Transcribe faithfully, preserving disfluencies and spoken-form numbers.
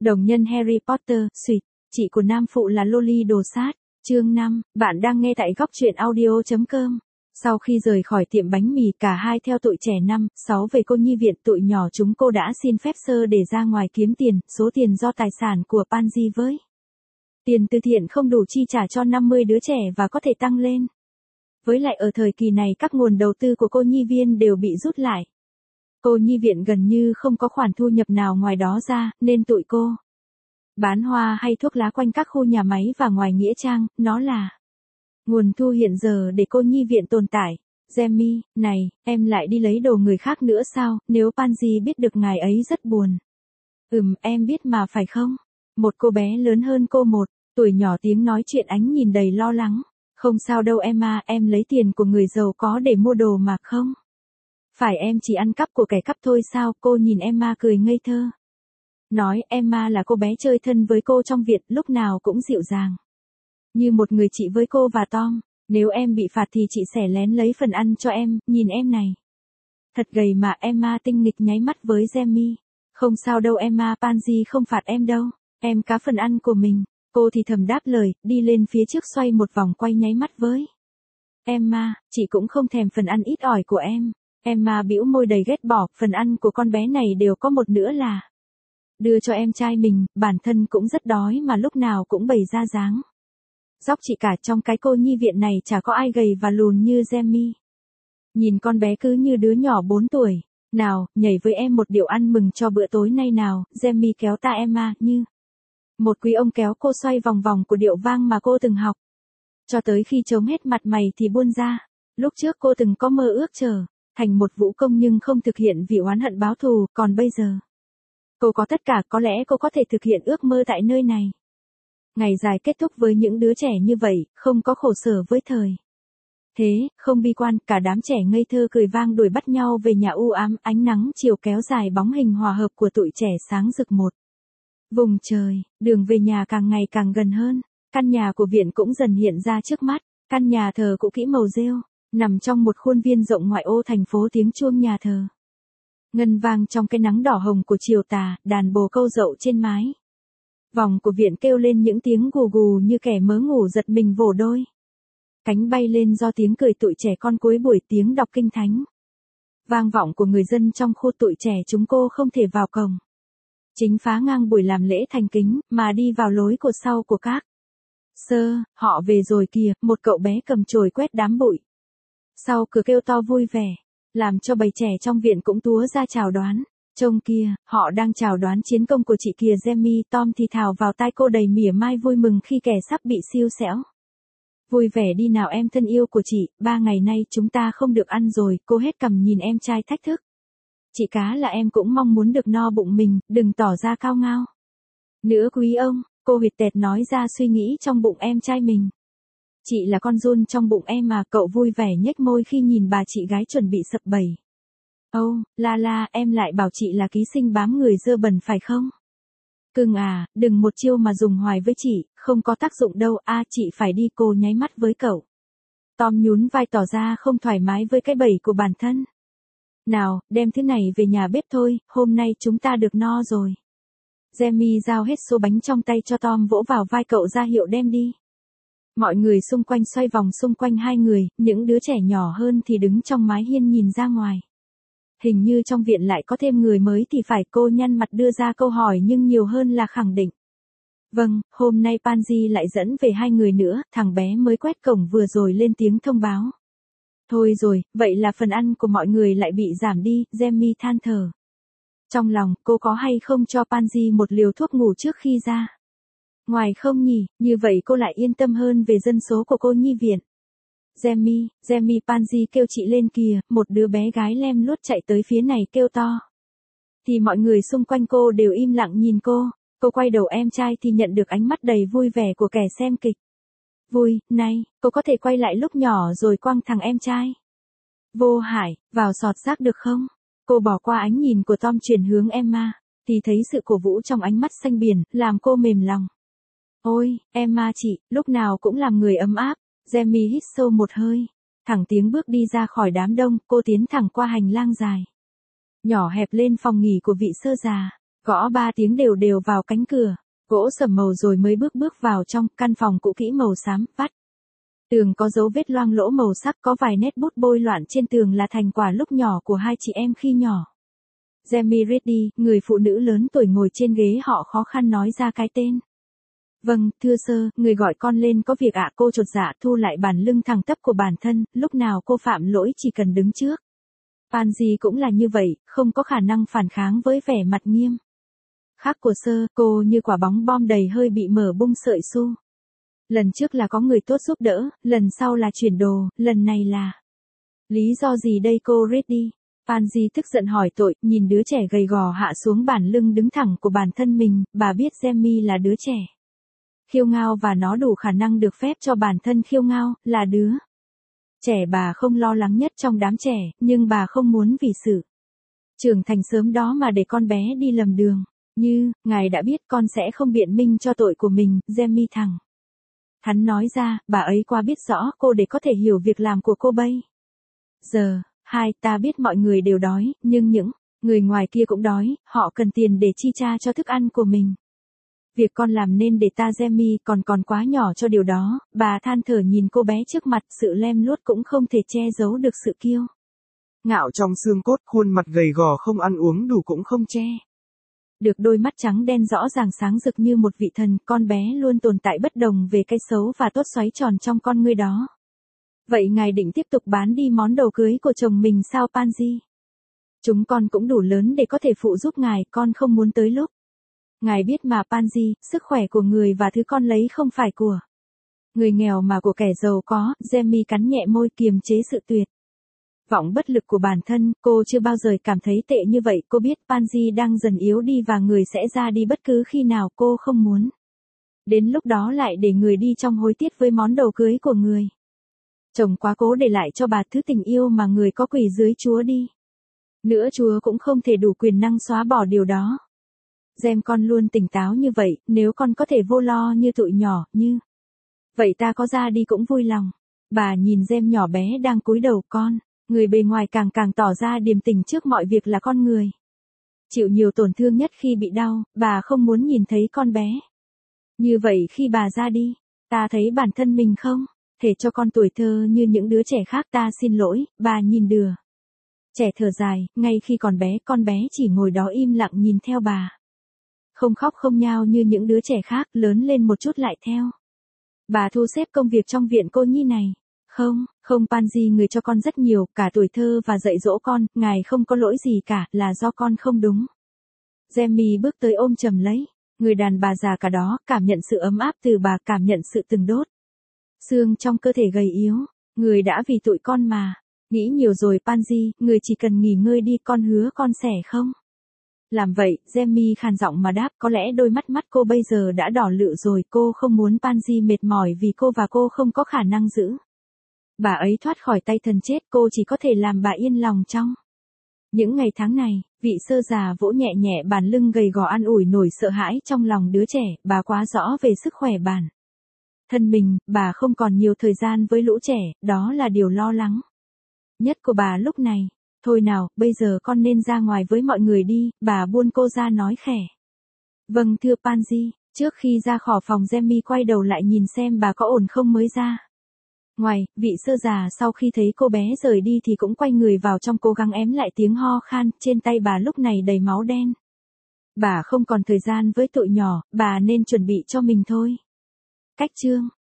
Đồng nhân Harry Potter, suýt, chị của nam phụ là Loli đồ sát. Chương năm, bạn đang nghe tại góc truyện audio chấm com. Sau khi rời khỏi tiệm bánh mì, cả hai theo tụi trẻ năm, sáu về cô nhi viện. Tụi nhỏ chúng cô đã xin phép sơ để ra ngoài kiếm tiền, số tiền do tài sản của Pansy với tiền từ thiện không đủ chi trả cho năm mươi đứa trẻ và có thể tăng lên. Với lại ở thời kỳ này các nguồn đầu tư của cô nhi viên đều bị rút lại. Cô nhi viện gần như không có khoản thu nhập nào ngoài đó ra, nên tụi cô bán hoa hay thuốc lá quanh các khu nhà máy và ngoài nghĩa trang, nó là nguồn thu hiện giờ để cô nhi viện tồn tại. Jamie, này, em lại đi lấy đồ người khác nữa sao, nếu Pansy biết được ngài ấy rất buồn. Ừm, em biết mà phải không? Một cô bé lớn hơn cô một, tuổi nhỏ tiếng nói chuyện ánh nhìn đầy lo lắng. Không sao đâu Emma, em lấy tiền của người giàu có để mua đồ mà không. Phải em chỉ ăn cắp của kẻ cắp thôi sao, cô nhìn Emma cười ngây thơ. Nói Emma là cô bé chơi thân với cô trong viện, lúc nào cũng dịu dàng. Như một người chị với cô và Tom, nếu em bị phạt thì chị sẽ lén lấy phần ăn cho em, nhìn em này. Thật gầy mà. Emma tinh nghịch nháy mắt với Jamie. Không sao đâu Emma, Pansy không phạt em đâu, em cá phần ăn của mình. Cô thì thầm đáp lời, đi lên phía trước xoay một vòng quay nháy mắt với Emma, chị cũng không thèm phần ăn ít ỏi của em. Emma bĩu môi đầy ghét bỏ, phần ăn của con bé này đều có một nữa là đưa cho em trai mình, bản thân cũng rất đói mà lúc nào cũng bày ra dáng dóc chị cả. Trong cái cô nhi viện này chả có ai gầy và lùn như Jamie. Nhìn con bé cứ như đứa nhỏ bốn tuổi. Nào, nhảy với em một điệu ăn mừng cho bữa tối nay nào. Jamie kéo tay Emma như một quý ông kéo cô xoay vòng vòng của điệu vang mà cô từng học. Cho tới khi trống hết mặt mày thì buông ra. Lúc trước cô từng có mơ ước trở thành một vũ công nhưng không thực hiện vì oán hận báo thù, còn bây giờ cô có tất cả, có lẽ cô có thể thực hiện ước mơ tại nơi này. Ngày dài kết thúc với những đứa trẻ như vậy, không có khổ sở với thời thế, không bi quan, cả đám trẻ ngây thơ cười vang đuổi bắt nhau về nhà u ám. Ánh nắng chiều kéo dài bóng hình hòa hợp của tụi trẻ sáng rực một vùng trời. Đường về nhà càng ngày càng gần hơn. Căn nhà của viện cũng dần hiện ra trước mắt. Căn nhà thờ cũ kỹ màu rêu, nằm trong một khuôn viên rộng ngoại ô thành phố. Tiếng chuông nhà thờ ngân vang trong cái nắng đỏ hồng của chiều tà. Đàn bồ câu dậu trên mái vòng của viện kêu lên những tiếng gù gù như kẻ mớ ngủ giật mình vỗ đôi cánh bay lên do tiếng cười tụi trẻ con cuối buổi. Tiếng đọc kinh thánh vang vọng của người dân trong khu. Tụi trẻ chúng cô không thể vào cổng chính phá ngang buổi làm lễ thành kính, mà đi vào lối cột sau của các sơ. Họ về rồi kìa, một cậu bé cầm chổi quét đám bụi sau cửa kêu to vui vẻ, làm cho bầy trẻ trong viện cũng túa ra chào đoán. Trông kia, họ đang chào đoán chiến công của chị kìa. Jamie, Tom thì thào vào tai cô đầy mỉa mai vui mừng khi kẻ sắp bị siêu xẻo. Vui vẻ đi nào em thân yêu của chị, ba ngày nay chúng ta không được ăn rồi. Cô hết cằm nhìn em trai thách thức. Chị cá là em cũng mong muốn được no bụng mình, đừng tỏ ra cao ngao nữa quý ông. Cô huyệt tẹt nói ra suy nghĩ trong bụng em trai mình. Chị là con giun trong bụng em mà. Cậu vui vẻ nhếch môi khi nhìn bà chị gái chuẩn bị sập bầy. Âu, oh, la la, em lại bảo chị là ký sinh bám người dơ bẩn phải không? Cưng à, đừng một chiêu mà dùng hoài với chị, không có tác dụng đâu. A à, chị phải đi. Cô nháy mắt với cậu. Tom nhún vai tỏ ra không thoải mái với cái bẫy của bản thân. Nào, đem thứ này về nhà bếp thôi, hôm nay chúng ta được no rồi. Jamie giao hết số bánh trong tay cho Tom, vỗ vào vai cậu ra hiệu đem đi. Mọi người xung quanh xoay vòng xung quanh hai người, những đứa trẻ nhỏ hơn thì đứng trong mái hiên nhìn ra ngoài. Hình như trong viện lại có thêm người mới thì phải. Cô nhăn mặt đưa ra câu hỏi nhưng nhiều hơn là khẳng định. Vâng, hôm nay Pansy lại dẫn về hai người nữa. Thằng bé mới quét cổng vừa rồi lên tiếng thông báo. Thôi rồi, vậy là phần ăn của mọi người lại bị giảm đi. Jamie than thở trong lòng, cô có hay không cho Pansy một liều thuốc ngủ trước khi ra ngoài không nhỉ? Như vậy cô lại yên tâm hơn về dân số của cô nhi viện. Jamie, Jamie, Pansy kêu chị lên kìa. Một đứa bé gái lem luốt chạy tới phía này kêu to. Thì mọi người xung quanh cô đều im lặng nhìn cô. Cô quay đầu em trai thì nhận được ánh mắt đầy vui vẻ của kẻ xem kịch. Vui, này, cô có thể quay lại lúc nhỏ rồi quăng thằng em trai vô hải vào sọt rác được không? Cô bỏ qua ánh nhìn của Tom chuyển hướng Emma, thì thấy sự cổ vũ trong ánh mắt xanh biển, làm cô mềm lòng. Ôi, Emma chị, lúc nào cũng làm người ấm áp. Jamie hít sâu một hơi, thẳng tiếng bước đi ra khỏi đám đông. Cô tiến thẳng qua hành lang dài nhỏ hẹp lên phòng nghỉ của vị sơ già. Gõ ba tiếng đều đều vào cánh cửa, gỗ sẩm màu rồi mới bước bước vào trong, căn phòng cũ kỹ màu xám, vắt. Tường có dấu vết loang lỗ màu sắc, có vài nét bút bôi loạn trên tường là thành quả lúc nhỏ của hai chị em khi nhỏ. Jamie Reddy, người phụ nữ lớn tuổi ngồi trên ghế họ khó khăn nói ra cái tên. Vâng, thưa sơ, người gọi con lên có việc ạ. Cô chột dạ thu lại bàn lưng thẳng tắp của bản thân, lúc nào cô phạm lỗi chỉ cần đứng trước. Pansy cũng là như vậy, không có khả năng phản kháng với vẻ mặt nghiêm khắc của sơ, cô như quả bóng bom đầy hơi bị mở bung sợi xu. Lần trước là có người tốt giúp đỡ, lần sau là chuyển đồ, lần này là... Lý do gì đây cô Reddy? Pansy tức giận hỏi tội, nhìn đứa trẻ gầy gò hạ xuống bản lưng đứng thẳng của bản thân mình, bà biết Jamie là đứa trẻ khiêu ngao và nó đủ khả năng được phép cho bản thân khiêu ngao, là đứa trẻ bà không lo lắng nhất trong đám trẻ, nhưng bà không muốn vì sự trưởng thành sớm đó mà để con bé đi lầm đường. Như, ngài đã biết con sẽ không biện minh cho tội của mình, Jamie thẳng thắn nói ra, bà ấy quá biết rõ cô để có thể hiểu việc làm của cô bây giờ. Hai, ta biết mọi người đều đói, nhưng những người ngoài kia cũng đói, họ cần tiền để chi trả cho thức ăn của mình. Việc con làm nên để ta Jamie còn còn quá nhỏ cho điều đó, bà than thở nhìn cô bé trước mặt, sự lem luốt cũng không thể che giấu được sự kiêu ngạo trong xương cốt, khuôn mặt gầy gò không ăn uống đủ cũng không che được đôi mắt trắng đen rõ ràng sáng rực như một vị thần, con bé luôn tồn tại bất đồng về cái xấu và tốt xoáy tròn trong con ngươi đó. Vậy ngài định tiếp tục bán đi món đồ cưới của chồng mình sao Pansy? Chúng con cũng đủ lớn để có thể phụ giúp ngài, con không muốn tới lúc. Ngài biết mà Pansy, sức khỏe của người và thứ con lấy không phải của người nghèo mà của kẻ giàu có. Jamie cắn nhẹ môi kiềm chế sự tuyệt vọng bất lực của bản thân, cô chưa bao giờ cảm thấy tệ như vậy, cô biết Pansy đang dần yếu đi và người sẽ ra đi bất cứ khi nào, cô không muốn đến lúc đó lại để người đi trong hối tiếc với món đồ cưới của người chồng quá cố để lại cho bà thứ tình yêu mà người có quỳ dưới Chúa đi nữa, Chúa cũng không thể đủ quyền năng xóa bỏ điều đó. Gem con luôn tỉnh táo như vậy, nếu con có thể vô lo như tụi nhỏ, như vậy ta có ra đi cũng vui lòng. Bà nhìn Gem nhỏ bé đang cúi đầu, con, người bề ngoài càng càng tỏ ra điềm tĩnh trước mọi việc là con người chịu nhiều tổn thương nhất khi bị đau, bà không muốn nhìn thấy con bé như vậy khi bà ra đi. Ta thấy bản thân mình không thể cho con tuổi thơ như những đứa trẻ khác, ta xin lỗi. Bà nhìn đứa trẻ thở dài, ngay khi còn bé, con bé chỉ ngồi đó im lặng nhìn theo bà. Không khóc không nhao như những đứa trẻ khác, lớn lên một chút lại theo bà thu xếp công việc trong viện cô nhi này. Không, không Pansy, người cho con rất nhiều, cả tuổi thơ và dạy dỗ con, ngài không có lỗi gì cả, là do con không đúng. Jamie bước tới ôm chầm lấy người đàn bà già cả đó, cảm nhận sự ấm áp từ bà, cảm nhận sự từng đốt xương trong cơ thể gầy yếu. Người đã vì tụi con mà nghĩ nhiều rồi Pansy, người chỉ cần nghỉ ngơi đi, con hứa con sẽ không làm vậy. Jamie khàn giọng mà đáp, có lẽ đôi mắt mắt cô bây giờ đã đỏ lựu rồi, cô không muốn Pansy mệt mỏi vì cô và cô không có khả năng giữ bà ấy thoát khỏi tay thần chết, cô chỉ có thể làm bà yên lòng trong những ngày tháng này. Vị sơ già vỗ nhẹ nhẹ bàn lưng gầy gò an ủi nổi sợ hãi trong lòng đứa trẻ, bà quá rõ về sức khỏe bản thân mình, bà không còn nhiều thời gian với lũ trẻ, đó là điều lo lắng nhất của bà lúc này. Thôi nào, bây giờ con nên ra ngoài với mọi người đi, bà buôn cô ra nói khẽ. Vâng thưa Pansy. Trước khi ra khỏi phòng, Jamie quay đầu lại nhìn xem bà có ổn không mới ra ngoài. Vị sơ già sau khi thấy cô bé rời đi thì cũng quay người vào trong cố gắng ém lại tiếng ho khan, trên tay bà lúc này đầy máu đen. Bà không còn thời gian với tụi nhỏ, bà nên chuẩn bị cho mình thôi. Cách chương